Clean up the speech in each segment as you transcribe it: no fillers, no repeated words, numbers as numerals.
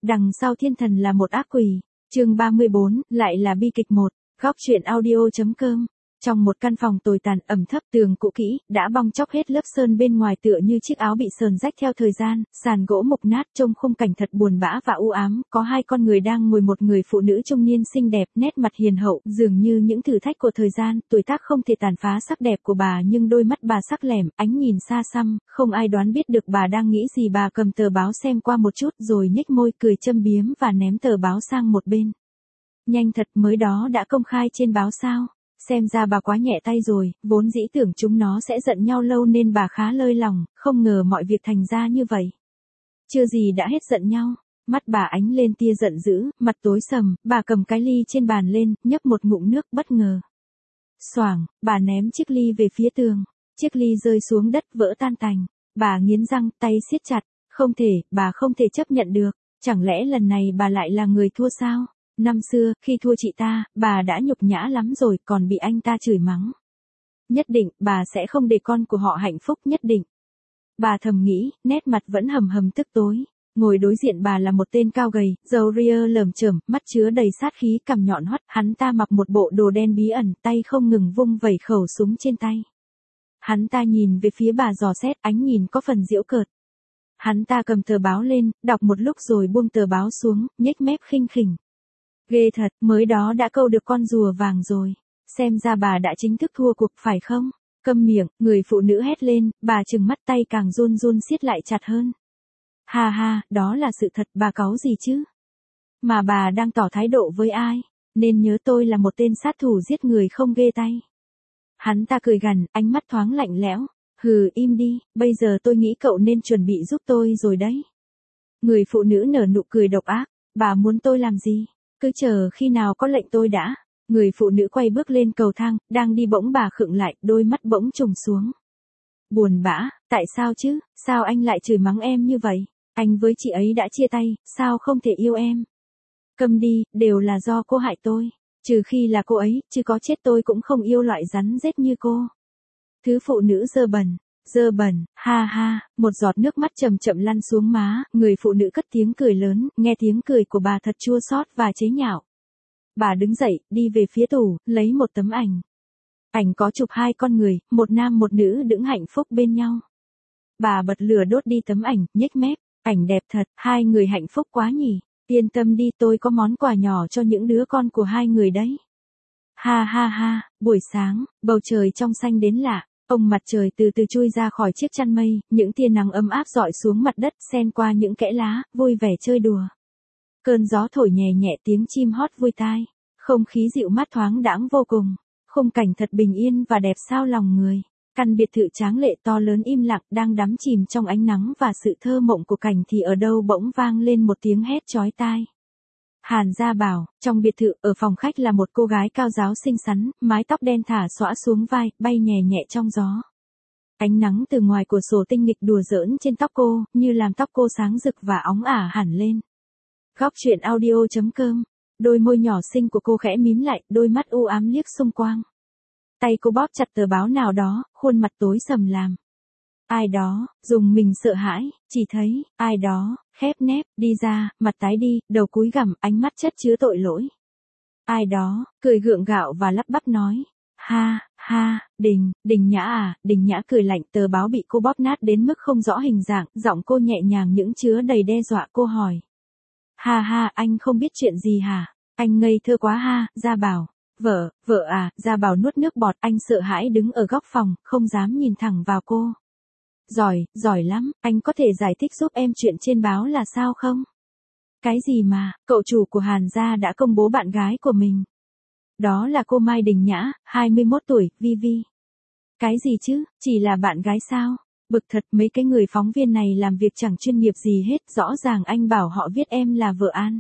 Đằng sau thiên thần là một ác quỷ. Chương 34, lại là bi kịch 1. Góc truyện audio.com. Trong một căn phòng tồi tàn ẩm thấp, tường cũ kỹ, đã bong chóc hết lớp sơn bên ngoài tựa như chiếc áo bị sờn rách theo thời gian, sàn gỗ mục nát trông khung cảnh thật buồn bã và u ám, có hai con người đang ngồi, một người phụ nữ trung niên xinh đẹp, nét mặt hiền hậu, dường như những thử thách của thời gian, tuổi tác không thể tàn phá sắc đẹp của bà, nhưng đôi mắt bà sắc lẻm, ánh nhìn xa xăm, không ai đoán biết được bà đang nghĩ gì. Bà cầm tờ báo xem qua một chút rồi nhếch môi cười châm biếm và ném tờ báo sang một bên. Nhanh thật, mới đó đã công khai trên báo sao? Xem ra bà quá nhẹ tay rồi, vốn dĩ tưởng chúng nó sẽ giận nhau lâu nên bà khá lơi lòng, không ngờ mọi việc thành ra như vậy. Chưa gì đã hết giận nhau, mắt bà ánh lên tia giận dữ, mặt tối sầm, bà cầm cái ly trên bàn lên, nhấp một ngụm nước bất ngờ. Xoảng, bà ném chiếc ly về phía tường, chiếc ly rơi xuống đất vỡ tan tành, bà nghiến răng, tay siết chặt, không thể, bà không thể chấp nhận được, chẳng lẽ lần này bà lại là người thua sao? Năm xưa, khi thua chị ta, bà đã nhục nhã lắm rồi, còn bị anh ta chửi mắng. Nhất định, bà sẽ không để con của họ hạnh phúc, nhất định. Bà thầm nghĩ, nét mặt vẫn hầm hầm tức tối. Ngồi đối diện bà là một tên cao gầy, râu ria lởm chởm, mắt chứa đầy sát khí, cằm nhọn hoắt. Hắn ta mặc một bộ đồ đen bí ẩn, tay không ngừng vung vẩy khẩu súng trên tay. Hắn ta nhìn về phía bà dò xét, ánh nhìn có phần giễu cợt. Hắn ta cầm tờ báo lên, đọc một lúc rồi buông tờ báo xuống, nhếch mép khinh khỉnh. Ghê thật, mới đó đã câu được con rùa vàng rồi. Xem ra bà đã chính thức thua cuộc phải không? Câm miệng, người phụ nữ hét lên, bà trừng mắt, tay càng run run siết lại chặt hơn. Ha ha, đó là sự thật, bà cáu gì chứ? Mà bà đang tỏ thái độ với ai? Nên nhớ tôi là một tên sát thủ giết người không ghê tay. Hắn ta cười gằn, ánh mắt thoáng lạnh lẽo. Hừ, im đi, bây giờ tôi nghĩ cậu nên chuẩn bị giúp tôi rồi đấy. Người phụ nữ nở nụ cười độc ác. Bà muốn tôi làm gì? Cứ chờ khi nào có lệnh tôi đã. Người phụ nữ quay bước lên cầu thang, đang đi bỗng bà khựng lại, đôi mắt bỗng trùng xuống. Buồn bã, tại sao chứ, sao anh lại chửi mắng em như vậy? Anh với chị ấy đã chia tay, sao không thể yêu em? Câm đi, đều là do cô hại tôi. Trừ khi là cô ấy, chứ có chết tôi cũng không yêu loại rắn rết như cô. Thứ phụ nữ dơ bẩn, ha ha, một giọt nước mắt chậm chậm lăn xuống má, người phụ nữ cất tiếng cười lớn, nghe tiếng cười của bà thật chua xót và chế nhạo. Bà đứng dậy, đi về phía tủ, lấy một tấm ảnh. Ảnh có chụp hai con người, một nam một nữ đứng hạnh phúc bên nhau. Bà bật lửa đốt đi tấm ảnh, nhếch mép, ảnh đẹp thật, hai người hạnh phúc quá nhỉ, yên tâm đi, tôi có món quà nhỏ cho những đứa con của hai người đấy. Ha ha ha, buổi sáng, bầu trời trong xanh đến lạ. Ông mặt trời từ từ chui ra khỏi chiếc chăn mây, những tia nắng ấm áp rọi xuống mặt đất, xen qua những kẽ lá, vui vẻ chơi đùa. Cơn gió thổi nhẹ nhẹ, tiếng chim hót vui tai. Không khí dịu mát thoáng đãng vô cùng. Khung cảnh thật bình yên và đẹp sao lòng người. Căn biệt thự tráng lệ to lớn im lặng đang đắm chìm trong ánh nắng và sự thơ mộng của cảnh, thì ở đâu bỗng vang lên một tiếng hét chói tai. Hàn Gia Bảo, trong biệt thự, ở phòng khách là một cô gái cao ráo xinh xắn, mái tóc đen thả xõa xuống vai, bay nhẹ nhẹ trong gió. Ánh nắng từ ngoài cửa sổ tinh nghịch đùa giỡn trên tóc cô, như làm tóc cô sáng rực và óng ả hẳn lên. Góc truyện audio.com. Đôi môi nhỏ xinh của cô khẽ mím lại, đôi mắt u ám liếc xung quanh. Tay cô bóp chặt tờ báo nào đó, khuôn mặt tối sầm làm. Ai đó, dùng mình sợ hãi, chỉ thấy, ai đó, khép nép, đi ra, mặt tái đi, đầu cúi gằm, ánh mắt chất chứa tội lỗi. Ai đó, cười gượng gạo và lắp bắp nói. Ha, ha, Đình Nhã à, Đình Nhã cười lạnh, tờ báo bị cô bóp nát đến mức không rõ hình dạng, giọng cô nhẹ nhàng những chứa đầy đe dọa. Cô hỏi. Ha ha, anh không biết chuyện gì hả? Anh ngây thơ quá ha, Gia Bảo. Vợ à, Gia Bảo nuốt nước bọt, anh sợ hãi đứng ở góc phòng, không dám nhìn thẳng vào cô. Giỏi lắm, anh có thể giải thích giúp em chuyện trên báo là sao không? Cái gì mà, cậu chủ của Hàn Gia đã công bố bạn gái của mình. Đó là cô Mai Đình Nhã, 21 tuổi, Vi. Cái gì chứ, chỉ là bạn gái sao? Bực thật, mấy cái người phóng viên này làm việc chẳng chuyên nghiệp gì hết, rõ ràng anh bảo họ viết em là vợ An.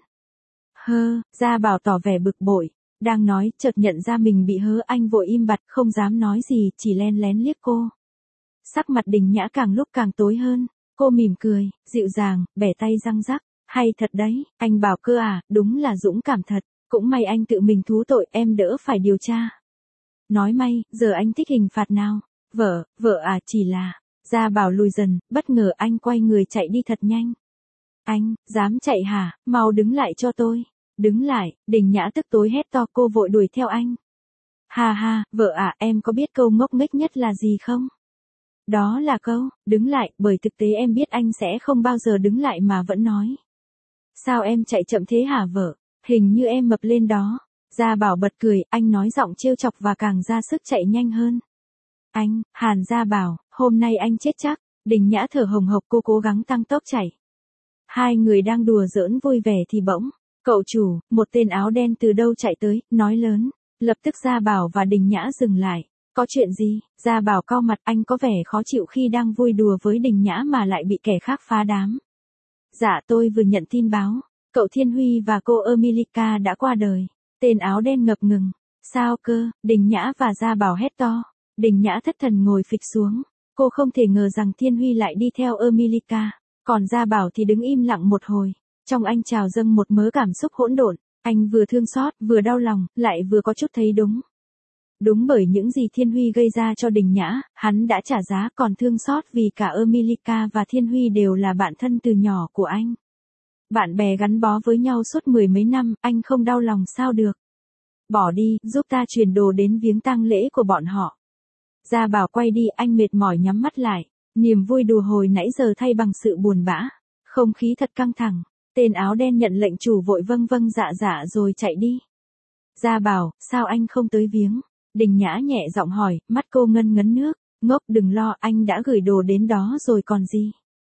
Gia Bảo tỏ vẻ bực bội, đang nói, chợt nhận ra mình bị hớ, anh vội im bặt, không dám nói gì, chỉ len lén liếc cô. Sắc mặt Đình Nhã càng lúc càng tối hơn, cô mỉm cười, dịu dàng, bẻ tay răng rắc, hay thật đấy, anh Bảo cơ à, đúng là dũng cảm thật, cũng may anh tự mình thú tội, em đỡ phải điều tra. Nói may, giờ anh thích hình phạt nào? Vợ à, chỉ là, Gia Bảo lùi dần, bất ngờ anh quay người chạy đi thật nhanh. Anh, dám chạy hả, mau đứng lại cho tôi. Đứng lại, Đình Nhã tức tối hét to, cô vội đuổi theo anh. Ha ha, vợ à, em có biết câu ngốc nghếch nhất là gì không? Đó là câu, đứng lại, bởi thực tế em biết anh sẽ không bao giờ đứng lại mà vẫn nói. Sao em chạy chậm thế hả vợ? Hình như em mập lên đó. Gia Bảo bật cười, anh nói giọng trêu chọc và càng ra sức chạy nhanh hơn. Anh, Hàn Gia Bảo, hôm nay anh chết chắc. Đình Nhã thở hồng hộc, cô cố gắng tăng tốc chạy. Hai người đang đùa giỡn vui vẻ thì bỗng, cậu chủ, một tên áo đen từ đâu chạy tới, nói lớn. Lập tức Gia Bảo và Đình Nhã dừng lại. Có chuyện gì? Gia Bảo cau mặt, anh có vẻ khó chịu khi đang vui đùa với Đình Nhã mà lại bị kẻ khác phá đám. Dạ tôi vừa nhận tin báo, cậu Thiên Huy và cô Emilica đã qua đời. Tên áo đen ngập ngừng. Sao cơ? Đình Nhã và Gia Bảo hét to. Đình Nhã thất thần ngồi phịch xuống. Cô không thể ngờ rằng Thiên Huy lại đi theo Emilica. Còn Gia Bảo thì đứng im lặng một hồi. Trong anh trào dâng một mớ cảm xúc hỗn độn. Anh vừa thương xót, vừa đau lòng, lại vừa có chút thấy đúng. Đúng bởi những gì Thiên Huy gây ra cho Đình Nhã, hắn đã trả giá, còn thương xót vì cả Emilica và Thiên Huy đều là bạn thân từ nhỏ của anh. Bạn bè gắn bó với nhau suốt mười mấy năm, anh không đau lòng sao được. Bỏ đi, giúp ta chuyển đồ đến viếng tang lễ của bọn họ. Gia Bảo quay đi, anh mệt mỏi nhắm mắt lại. Niềm vui đùa hồi nãy giờ thay bằng sự buồn bã. Không khí thật căng thẳng. Tên áo đen nhận lệnh chủ vội vâng vâng dạ dạ rồi chạy đi. Gia Bảo, sao anh không tới viếng? Đình Nhã nhẹ giọng hỏi, mắt cô ngân ngấn nước. Ngốc, đừng lo, anh đã gửi đồ đến đó rồi còn gì.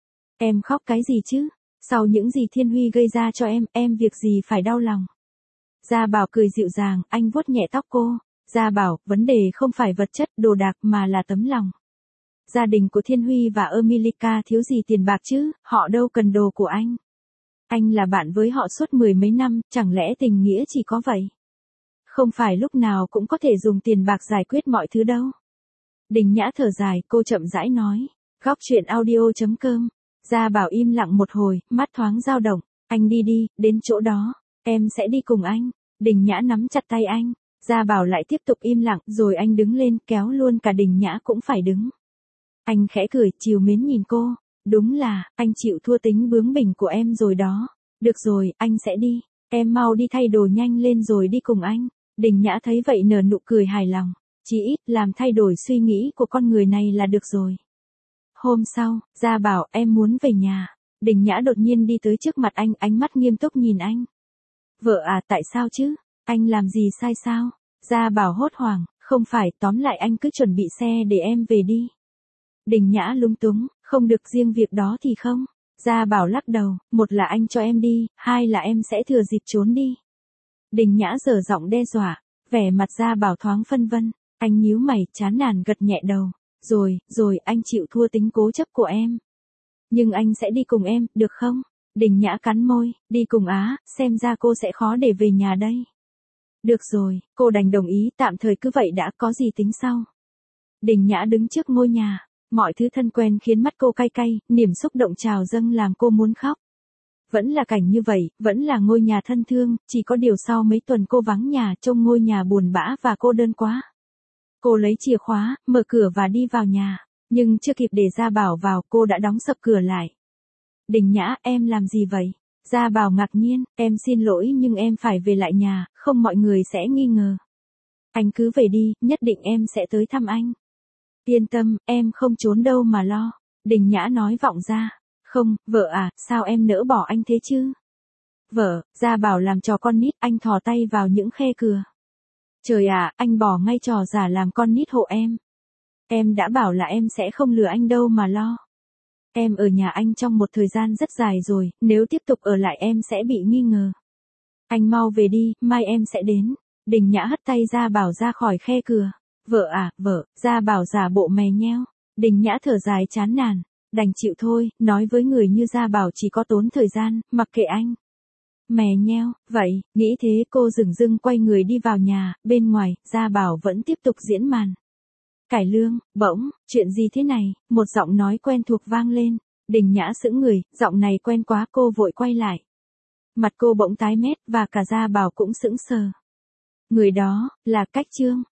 Em khóc cái gì chứ? Sau những gì Thiên Huy gây ra cho em việc gì phải đau lòng. Gia Bảo cười dịu dàng, anh vuốt nhẹ tóc cô. Gia Bảo, vấn đề không phải vật chất, đồ đạc mà là tấm lòng. Gia đình của Thiên Huy và Emilica thiếu gì tiền bạc chứ, họ đâu cần đồ của anh. Anh là bạn với họ suốt mười mấy năm, chẳng lẽ tình nghĩa chỉ có vậy? Không phải lúc nào cũng có thể dùng tiền bạc giải quyết mọi thứ đâu. Đình Nhã thở dài, cô chậm rãi nói. Góc chuyện audio.com. Gia Bảo im lặng một hồi, mắt thoáng dao động. Anh đi đi, đến chỗ đó. Em sẽ đi cùng anh. Đình Nhã nắm chặt tay anh. Gia Bảo lại tiếp tục im lặng, rồi anh đứng lên, kéo luôn cả Đình Nhã cũng phải đứng. Anh khẽ cười, trìu mến nhìn cô. Đúng là, anh chịu thua tính bướng bỉnh của em rồi đó. Được rồi, anh sẽ đi. Em mau đi thay đồ nhanh lên rồi đi cùng anh. Đình Nhã thấy vậy nở nụ cười hài lòng. Chỉ ít, làm thay đổi suy nghĩ của con người này là được rồi. Hôm sau, Gia Bảo, em muốn về nhà. Đình Nhã đột nhiên đi tới trước mặt anh, ánh mắt nghiêm túc nhìn anh. Vợ à, tại sao chứ? Anh làm gì sai sao? Gia Bảo hốt hoảng, không phải, tóm lại anh cứ chuẩn bị xe để em về đi. Đình Nhã lúng túng, không được, riêng việc đó thì không. Gia Bảo lắc đầu, một là anh cho em đi, hai là em sẽ thừa dịp trốn đi. Đình Nhã giở giọng đe dọa, vẻ mặt Gia Bảo thoáng phân vân, anh nhíu mày, chán nản gật nhẹ đầu. Rồi, anh chịu thua tính cố chấp của em. Nhưng anh sẽ đi cùng em, được không? Đình Nhã cắn môi, đi cùng á, xem ra cô sẽ khó để về nhà đây. Được rồi, cô đành đồng ý, tạm thời cứ vậy đã, có gì tính sau. Đình Nhã đứng trước ngôi nhà, mọi thứ thân quen khiến mắt cô cay cay, niềm xúc động trào dâng làm cô muốn khóc. Vẫn là cảnh như vậy, vẫn là ngôi nhà thân thương, chỉ có điều sau mấy tuần cô vắng nhà, trông ngôi nhà buồn bã và cô đơn quá. Cô lấy chìa khóa, mở cửa và đi vào nhà, nhưng chưa kịp để Gia Bảo vào, cô đã đóng sập cửa lại. Đình Nhã, em làm gì vậy? Gia Bảo ngạc nhiên, em xin lỗi nhưng em phải về lại nhà, không mọi người sẽ nghi ngờ. Anh cứ về đi, nhất định em sẽ tới thăm anh. Yên tâm, em không trốn đâu mà lo. Đình Nhã nói vọng ra. Không, vợ à, sao em nỡ bỏ anh thế chứ? Vợ, Gia Bảo làm trò con nít, anh thò tay vào những khe cửa. Trời ạ, anh bỏ ngay trò giả làm con nít hộ em. Em đã bảo là em sẽ không lừa anh đâu mà lo. Em ở nhà anh trong một thời gian rất dài rồi, nếu tiếp tục ở lại em sẽ bị nghi ngờ. Anh mau về đi, mai em sẽ đến. Đình Nhã hất tay Gia Bảo ra khỏi khe cửa. Vợ à, vợ, Gia Bảo giả bộ mè nheo. Đình Nhã thở dài chán nản. Đành chịu thôi, nói với người như Gia Bảo chỉ có tốn thời gian, mặc kệ anh. Mè nheo, vậy, nghĩ thế cô dửng dưng quay người đi vào nhà, bên ngoài, Gia Bảo vẫn tiếp tục diễn màn. Cải Lương, bỗng, chuyện gì thế này, một giọng nói quen thuộc vang lên. Đình Nhã sững người, giọng này quen quá, cô vội quay lại. Mặt cô bỗng tái mét và cả Gia Bảo cũng sững sờ. Người đó, là Cách Trương.